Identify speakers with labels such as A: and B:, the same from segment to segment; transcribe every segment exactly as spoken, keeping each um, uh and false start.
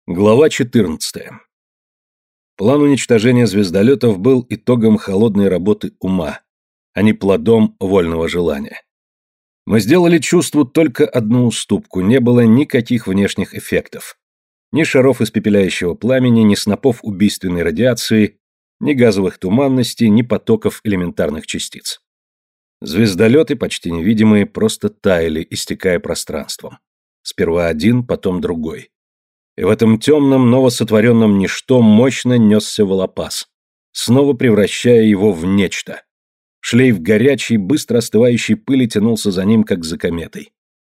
A: Глава четырнадцатая. План уничтожения звездолетов был итогом холодной работы ума, а не плодом вольного желания. Мы сделали чувству только одну уступку, не было никаких внешних эффектов. Ни шаров испепеляющего пламени, ни снопов убийственной радиации, ни газовых туманностей, ни потоков элементарных частиц. Звездолеты, почти невидимые, просто таяли, истекая пространством. Сперва один, потом другой. И в этом темном, новосотворенном ничто мощно несся волопас, снова превращая его в нечто. Шлейф горячей, быстро остывающей пыли тянулся за ним, как за кометой.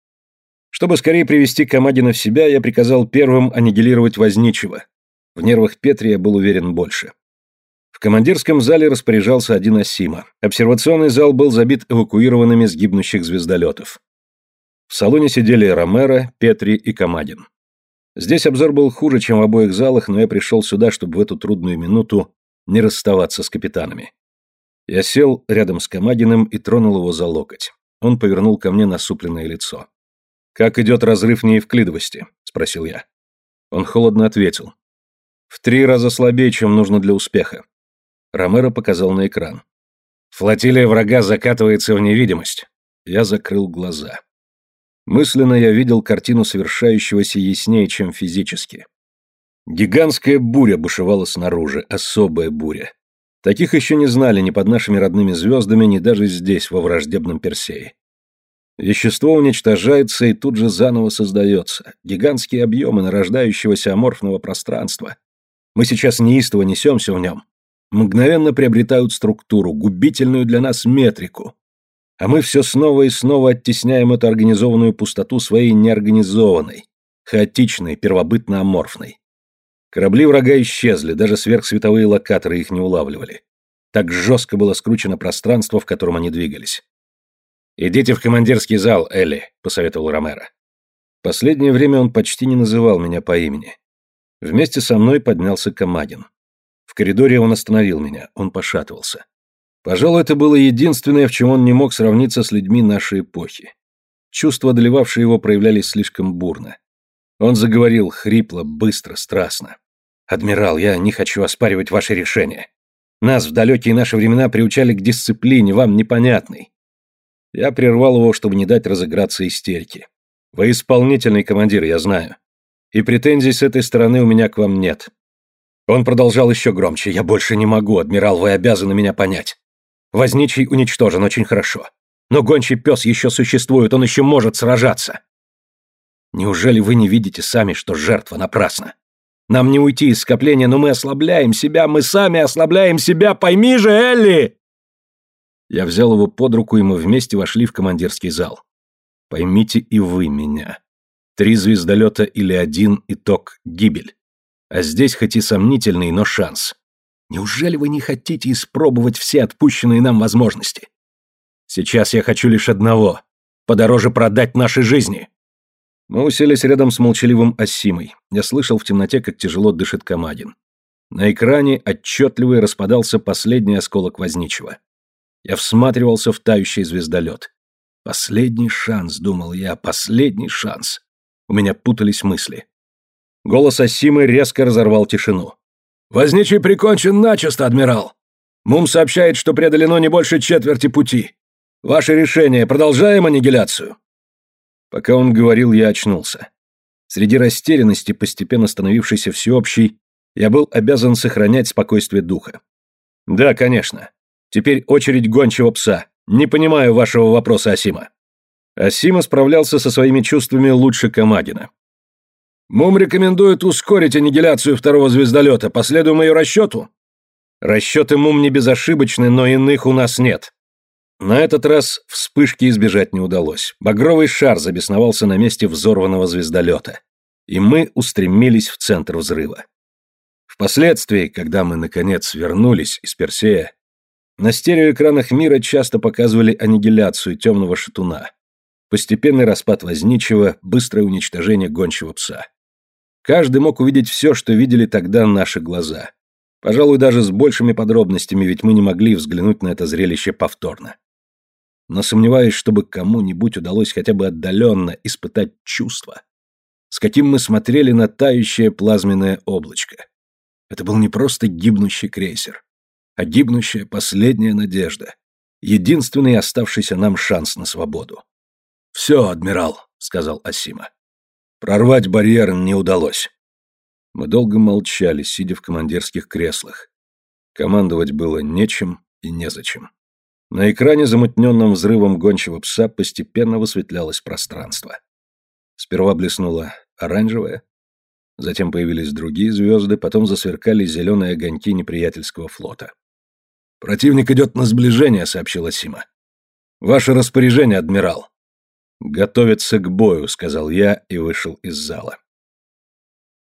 A: Чтобы скорее привести Камадина в себя, я приказал первым аннигилировать Возничего. В нервах Петри я был уверен больше. В командирском зале распоряжался один Асима. Обсервационный зал был забит эвакуированными с гибнущих звездолетов. В салоне сидели Ромеро, Петри и Камадин. Здесь обзор был хуже, чем в обоих залах, но я пришел сюда, чтобы в эту трудную минуту не расставаться с капитанами. Я сел рядом с Камадиным и тронул его за локоть. Он повернул ко мне насупленное лицо. «Как идет разрыв неевклидовости?» — спросил я. Он холодно ответил. «В три раза слабее, чем нужно для успеха». Ромеро показал на экран. «Флотилия врага закатывается в невидимость». Я закрыл глаза. Мысленно я видел картину совершающегося яснее, чем физически. Гигантская буря бушевала снаружи, особая буря. Таких еще не знали ни под нашими родными звездами, ни даже здесь, во враждебном Персее. Вещество уничтожается и тут же заново создается. Гигантские объемы нарождающегося аморфного пространства. Мы сейчас неистово несемся в нем. Мгновенно приобретают структуру, губительную для нас метрику. А мы все снова и снова оттесняем эту организованную пустоту своей неорганизованной, хаотичной, первобытно-аморфной. Корабли врага исчезли, даже сверхсветовые локаторы их не улавливали. Так жестко было скручено пространство, в котором они двигались. «Идите в командирский зал, Элли», — посоветовал Ромеро. Последнее время он почти не называл меня по имени. Вместе со мной поднялся Камадин. В коридоре он остановил меня, он пошатывался. Пожалуй, это было единственное, в чем он не мог сравниться с людьми нашей эпохи. Чувства, одолевавшие его, проявлялись слишком бурно. Он заговорил хрипло, быстро, страстно. «Адмирал, я не хочу оспаривать ваше решение. Нас в далекие наши времена приучали к дисциплине, вам непонятной». Я прервал его, чтобы не дать разыграться истерике. «Вы исполнительный командир, я знаю. И претензий с этой стороны у меня к вам нет». Он продолжал еще громче. «Я больше не могу, адмирал, вы обязаны меня понять. Возничий уничтожен очень хорошо. Но гончий пес еще существует, он еще может сражаться. Неужели вы не видите сами, что жертва напрасна? Нам не уйти из скопления, но мы ослабляем себя, мы сами ослабляем себя, пойми же, Элли!» Я взял его под руку, и мы вместе вошли в командирский зал. Поймите и вы меня. Три звездолета или один — итог — гибель. А здесь хоть и сомнительный, но шанс. Неужели вы не хотите испробовать все отпущенные нам возможности? Сейчас я хочу лишь одного — подороже продать наши жизни. Мы уселись рядом с молчаливым Асимой. Я слышал в темноте, как тяжело дышит Камадин. На экране отчетливо распадался последний осколок Возничего. Я всматривался в тающий звездолет. Последний шанс, думал я, последний шанс. У меня путались мысли. Голос Асимы резко разорвал тишину. «Возничий прикончен начисто, адмирал. Мум сообщает, что преодолено не больше четверти пути. Ваше решение, продолжаем аннигиляцию?» Пока он говорил, я очнулся. Среди растерянности, постепенно становившейся всеобщей, я был обязан сохранять спокойствие духа. «Да, конечно. Теперь очередь гончего пса. Не понимаю вашего вопроса, Асима». Асима справлялся со своими чувствами лучше Камадина. «Мум рекомендует ускорить аннигиляцию второго звездолета. Последуем ее расчету?» «Расчеты Мум не безошибочны, но иных у нас нет». На этот раз вспышки избежать не удалось. Багровый шар забесновался на месте взорванного звездолета. И мы устремились в центр взрыва. Впоследствии, когда мы, наконец, вернулись из Персея, на стереоэкранах мира часто показывали аннигиляцию темного шатуна, постепенный распад Возничего, быстрое уничтожение гончего пса. Каждый мог увидеть все, что видели тогда наши глаза. Пожалуй, даже с большими подробностями, ведь мы не могли взглянуть на это зрелище повторно. Но сомневаюсь, чтобы кому-нибудь удалось хотя бы отдаленно испытать чувство, с каким мы смотрели на тающее плазменное облачко. Это был не просто гибнущий крейсер, а гибнущая последняя надежда, единственный оставшийся нам шанс на свободу. «Все, адмирал», — сказал Асима. «Прорвать барьер не удалось». Мы долго молчали, сидя в командирских креслах. Командовать было нечем и незачем. На экране, замутненном взрывом гончего пса, постепенно высветлялось пространство. Сперва блеснуло оранжевое, затем появились другие звезды, потом засверкали зеленые огоньки неприятельского флота. «Противник идет на сближение», — сообщила Сима. «Ваше распоряжение, адмирал». «Готовиться к бою», — сказал я и вышел из зала.